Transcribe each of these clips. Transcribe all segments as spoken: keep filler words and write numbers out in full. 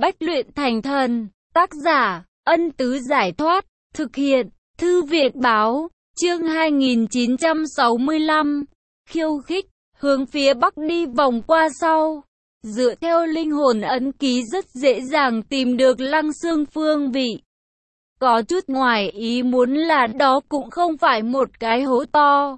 Bách luyện thành thần. Tác giả, Ân Tứ Giải Thoát. Thực hiện, Thư viện Báo. Chương hai nghìn chín trăm sáu mươi lăm. Khiêu khích, hướng phía bắc đi vòng qua sau. Dựa theo linh hồn ấn ký rất dễ dàng tìm được Lăng Xương phương vị. Có chút ngoài ý muốn là đó cũng không phải một cái hố to,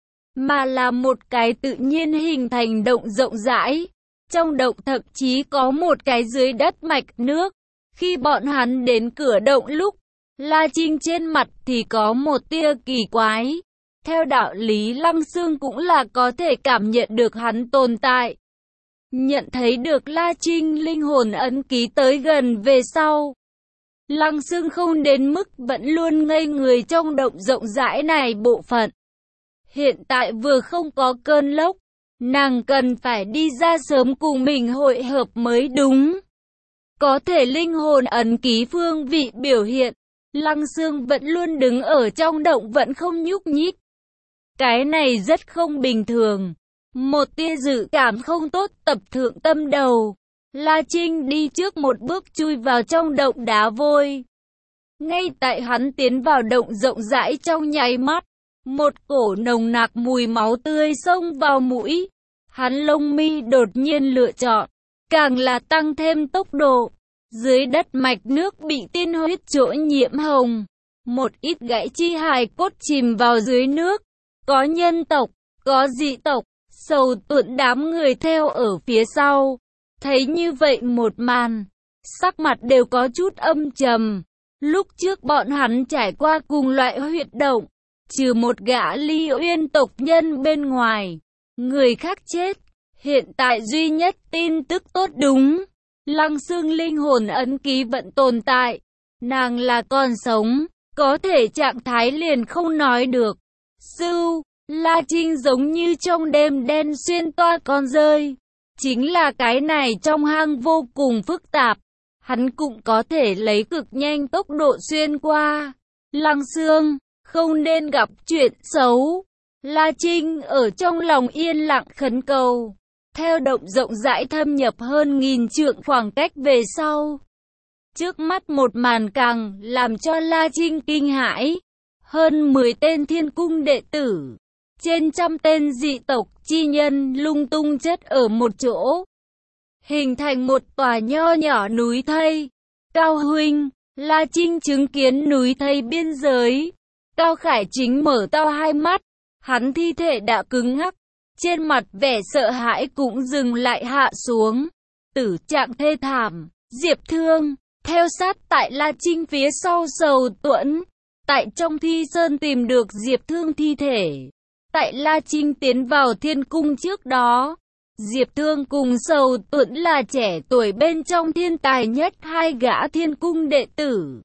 mà là một cái tự nhiên hình thành động rộng rãi. Trong động thậm chí có một cái dưới đất mạch nước. Khi bọn hắn đến cửa động lúc, La Trinh trên mặt thì có một tia kỳ quái. Theo đạo lý Lăng Xương cũng là có thể cảm nhận được hắn tồn tại. Nhận thấy được La Trinh linh hồn ấn ký tới gần về sau, Lăng Xương không đến mức vẫn luôn ngây người trong động rộng rãi này bộ phận. Hiện tại vừa không có cơn lốc, nàng cần phải đi ra sớm cùng mình hội hợp mới đúng. Có thể linh hồn ấn ký phương vị biểu hiện, Lăng Xương vẫn luôn đứng ở trong động vẫn không nhúc nhích. Cái này rất không bình thường. Một tia dự cảm không tốt tập thượng tâm đầu. La Trinh đi trước một bước chui vào trong động đá vôi. Ngay tại hắn tiến vào động rộng rãi trong nháy mắt, một cổ nồng nặc mùi máu tươi xông vào mũi. Hắn lông mi đột nhiên lựa chọn, càng là tăng thêm tốc độ. Dưới đất mạch nước bị tiên huyết chỗ nhiễm hồng. Một ít gãy chi hài cốt chìm vào dưới nước. Có nhân tộc, có dị tộc, Sầu Tuẫn đám người theo ở phía sau. Thấy như vậy một màn, sắc mặt đều có chút âm trầm. Lúc trước bọn hắn trải qua cùng loại huyệt động, trừ một gã Ly Uyên tộc nhân bên ngoài, người khác chết. Hiện tại duy nhất tin tức tốt đúng, Lăng Xương linh hồn ấn ký vẫn tồn tại. Nàng là còn sống, có thể trạng thái liền không nói được. Sưu, La Trinh giống như trong đêm đen xuyên toa con rơi. Chính là cái này trong hang vô cùng phức tạp. Hắn cũng có thể lấy cực nhanh tốc độ xuyên qua. Lăng Xương, không nên gặp chuyện xấu. La Trinh ở trong lòng yên lặng khấn cầu. Theo động rộng rãi thâm nhập hơn nghìn trượng khoảng cách về sau. Trước mắt một màn càng làm cho La Trinh kinh hãi. Hơn mười tên thiên cung đệ tử, trên trăm tên dị tộc chi nhân lung tung chất ở một chỗ, hình thành một tòa nho nhỏ núi thây. Cao huynh, La Trinh chứng kiến núi thây biên giới. Cao Khải Chính mở to hai mắt, hắn thi thể đã cứng ngắc, trên mặt vẻ sợ hãi cũng dừng lại hạ xuống. Tử trạng thê thảm, Diệp Thương, theo sát tại La Trinh phía sau Sầu Tuẫn. Tại trong thi sơn tìm được Diệp Thương thi thể. Tại La Trinh tiến vào thiên cung trước đó, Diệp Thương cùng Sầu Tuẫn là trẻ tuổi bên trong thiên tài nhất hai gã thiên cung đệ tử.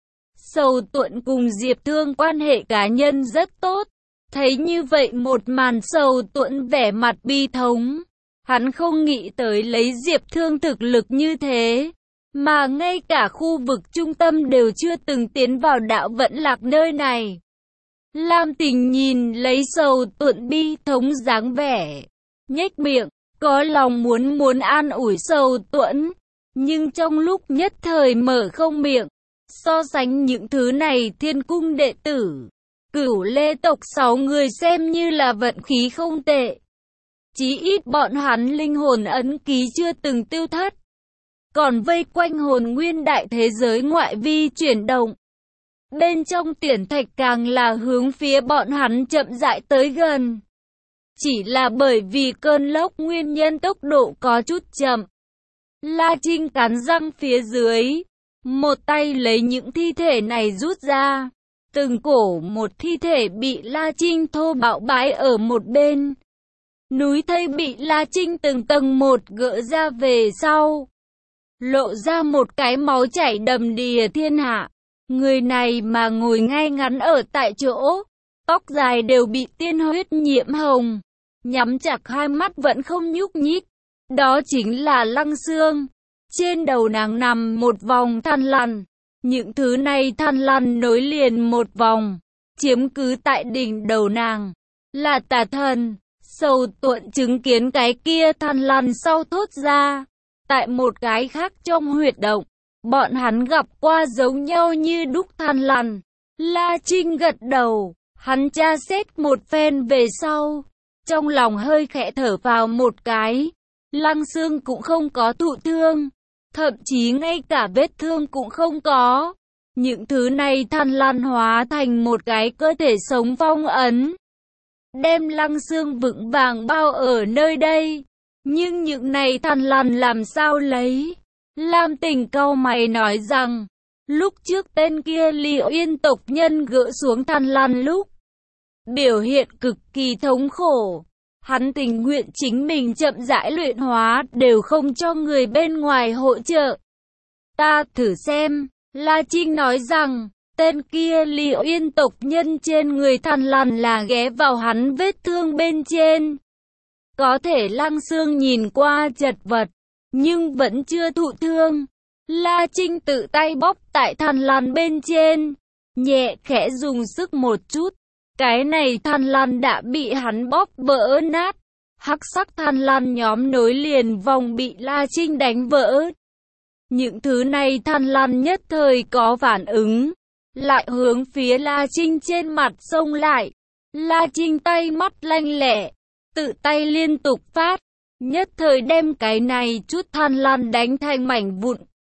Sầu Tuẫn cùng Diệp Thương quan hệ cá nhân rất tốt. Thấy như vậy một màn, Sầu Tuẫn vẻ mặt bi thống. Hắn không nghĩ tới lấy Diệp Thương thực lực như thế, mà ngay cả khu vực trung tâm đều chưa từng tiến vào đạo vận lạc nơi này. Lam Tình nhìn lấy Sầu Tuẫn bi thống dáng vẻ, nhếch miệng, có lòng muốn muốn an ủi Sầu Tuẫn, nhưng trong lúc nhất thời mở không miệng. So sánh những thứ này, thiên cung đệ tử, Cửu Lê tộc sáu người xem như là vận khí không tệ. Chí ít bọn hắn linh hồn ấn ký chưa từng tiêu thất, còn vây quanh hồn nguyên đại thế giới ngoại vi chuyển động. Bên trong tuyển thạch càng là hướng phía bọn hắn chậm rãi tới gần. Chỉ là bởi vì cơn lốc nguyên nhân tốc độ có chút chậm. La Trinh cắn răng phía dưới, một tay lấy những thi thể này rút ra. Từng cổ một thi thể bị La Trinh thô bạo bãi ở một bên. Núi thây bị La Trinh từng tầng một gỡ ra về sau, lộ ra một cái máu chảy đầm đìa thiên hạ. Người này mà ngồi ngay ngắn ở tại chỗ, tóc dài đều bị tiên huyết nhiễm hồng, nhắm chặt hai mắt vẫn không nhúc nhích. Đó chính là Lăng Xương. Trên đầu nàng nằm một vòng than lằn. Những thứ này than lằn nối liền một vòng, chiếm cứ tại đỉnh đầu nàng, là tà thần. Sầu Tuẫn chứng kiến cái kia than lằn sau thốt ra, Tại một cái khác trong huyệt động, bọn hắn gặp qua giống nhau như đúc Than Lan. La Trinh gật đầu, hắn tra xét một phen về sau, trong lòng hơi khẽ thở vào một cái. Lăng Xương cũng không có thụ thương, thậm chí ngay cả vết thương cũng không có. Những thứ này Than Lan hóa thành một cái cơ thể sống phong ấn, đem Lăng Xương vững vàng bao ở nơi đây. Nhưng những này Than Lan làm sao lấy? Lam Tình cau mày nói rằng, lúc trước tên kia Liễu Yên tộc nhân gỡ xuống Than Lan lúc, biểu hiện cực kỳ thống khổ. Hắn tình nguyện chính mình chậm rãi luyện hóa, đều không cho người bên ngoài hỗ trợ. Ta thử xem, La Trinh nói rằng, tên kia Liễu Yên tộc nhân trên người Than Lan là ghé vào hắn vết thương bên trên. Có thể Lăng Xương nhìn qua chật vật, nhưng vẫn chưa thụ thương. La Trinh tự tay bóp tại Than Lan bên trên, nhẹ khẽ dùng sức một chút. Cái này Than Lan đã bị hắn bóp vỡ nát. Hắc sắc Than Lan nhóm nối liền vòng bị La Trinh đánh vỡ. Những thứ này Than Lan nhất thời có phản ứng, lại hướng phía La Trinh trên mặt xông lại. La Trinh tay mắt lanh lẹ, tự tay liên tục phát, nhất thời đem cái này chút Than Lan đánh thành mảnh vụn,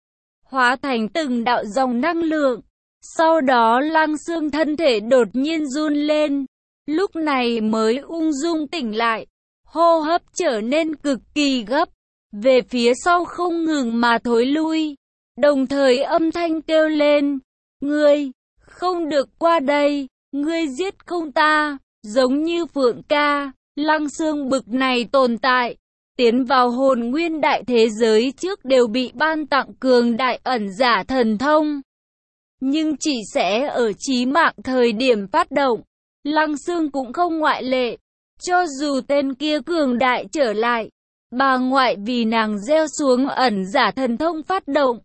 hóa thành từng đạo dòng năng lượng. Sau đó Lăng Xương thân thể đột nhiên run lên, lúc này mới ung dung tỉnh lại, hô hấp trở nên cực kỳ gấp, về phía sau không ngừng mà thối lui, đồng thời âm thanh kêu lên, ngươi, không được qua đây, ngươi giết không ta, giống như Phượng ca. Lăng Xương bực này tồn tại, tiến vào hồn nguyên đại thế giới trước đều bị ban tặng cường đại ẩn giả thần thông, nhưng chỉ sẽ ở chí mạng thời điểm phát động. Lăng Xương cũng không ngoại lệ, cho dù tên kia cường đại trở lại, bà ngoại vì nàng gieo xuống ẩn giả thần thông phát động,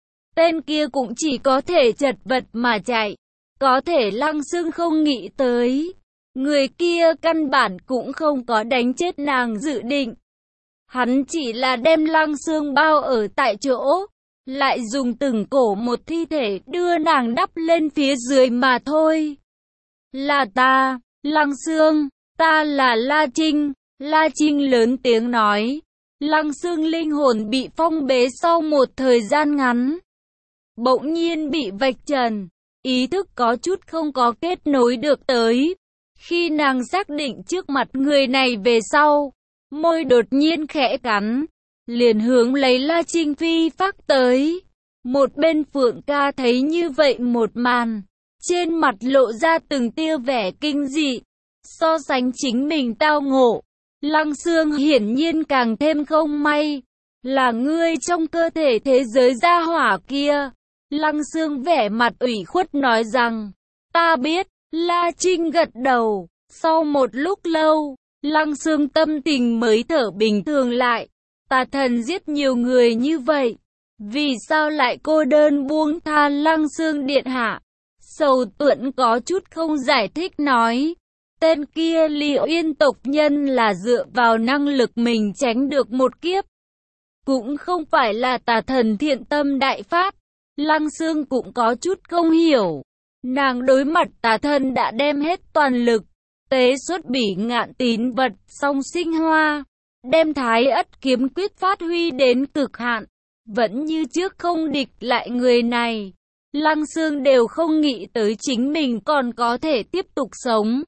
tên kia cũng chỉ có thể chật vật mà chạy. Có thể Lăng Xương không nghĩ tới, người kia căn bản cũng không có đánh chết nàng dự định. Hắn chỉ là đem Lăng Xương bao ở tại chỗ, lại dùng từng cổ một thi thể đưa nàng đắp lên phía dưới mà thôi. Là ta, Lăng Xương, ta là La Trinh. La Trinh lớn tiếng nói. Lăng Xương linh hồn bị phong bế sau một thời gian ngắn, bỗng nhiên bị vạch trần, ý thức có chút không có kết nối được tới. Khi nàng xác định trước mặt người này về sau, môi đột nhiên khẽ cắn, liền hướng lấy La Trinh phi phác tới. Một bên Phượng ca thấy như vậy một màn, trên mặt lộ ra từng tia vẻ kinh dị. So sánh chính mình tao ngộ, Lăng Xương hiển nhiên càng thêm không may. Là ngươi trong cơ thể thế giới gia hỏa kia. Lăng Xương vẻ mặt ủy khuất nói rằng, ta biết. La Trinh gật đầu. Sau một lúc lâu, Lăng Xương tâm tình mới thở bình thường lại. Tà thần giết nhiều người như vậy, vì sao lại cô đơn buông tha? Lăng Xương điện hạ Sầu Tuẫn có chút không giải thích nói, tên kia Liễu Yên tộc nhân là dựa vào năng lực mình tránh được một kiếp, cũng không phải là tà thần thiện tâm đại phát. Lăng Xương cũng có chút không hiểu, nàng đối mặt tà thần đã đem hết toàn lực, tế xuất bỉ ngạn tín vật song sinh hoa, đem Thái Ất kiếm quyết phát huy đến cực hạn, vẫn như trước không địch lại người này. Lăng Xương đều không nghĩ tới chính mình còn có thể tiếp tục sống,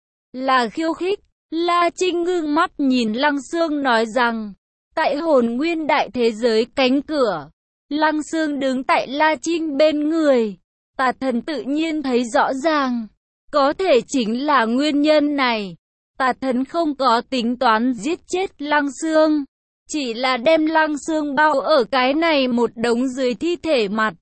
là khiêu khích. La Trinh ngưng mắt nhìn Lăng Xương nói rằng, tại hồn nguyên đại thế giới cánh cửa, Lăng Xương đứng tại La Trinh bên người. Tà thần tự nhiên thấy rõ ràng, có thể chính là nguyên nhân này. Tà thần không có tính toán giết chết Lăng Xương, chỉ là đem Lăng Xương bao ở cái này một đống dưới thi thể mặt.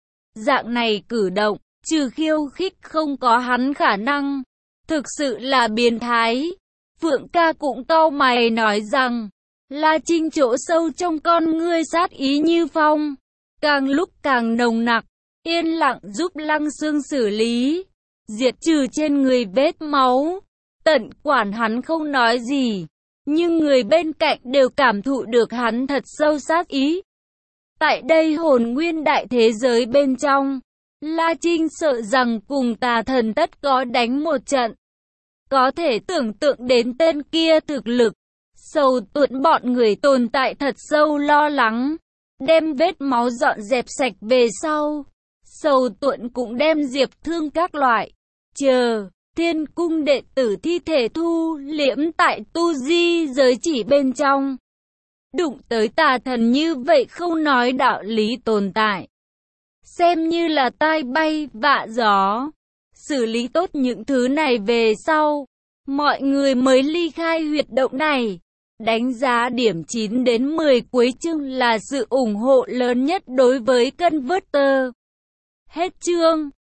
Dạng này cử động, trừ khiêu khích không có hắn khả năng, thực sự là biến thái. Phượng ca cũng cau mày nói rằng, La Trinh chỗ sâu trong con ngươi sát ý như phong, càng lúc càng nồng nặc, yên lặng giúp Lăng Xương xử lý, diệt trừ trên người vết máu, tận quản hắn không nói gì. nhưng người bên cạnh đều cảm thụ được hắn thật sâu sát ý. Tại đây hồn nguyên đại thế giới bên trong, La Trinh sợ rằng cùng tà thần tất có đánh một trận. Có thể tưởng tượng đến tên kia thực lực, Sầu Tuẫn bọn người tồn tại thật sâu lo lắng, đem vết máu dọn dẹp sạch về sau. Sầu Tuẫn cũng đem Diệp Thương các loại, chờ, Thiên cung đệ tử thi thể thu liễm tại tu di giới chỉ bên trong. Đụng tới tà thần như vậy không nói đạo lý tồn tại, xem như là tai bay vạ gió. Xử lý tốt những thứ này về sau, mọi người mới ly khai huyệt động này. Đánh giá điểm chín đến mười cuối chương là sự ủng hộ lớn nhất đối với Converter. Hết chương.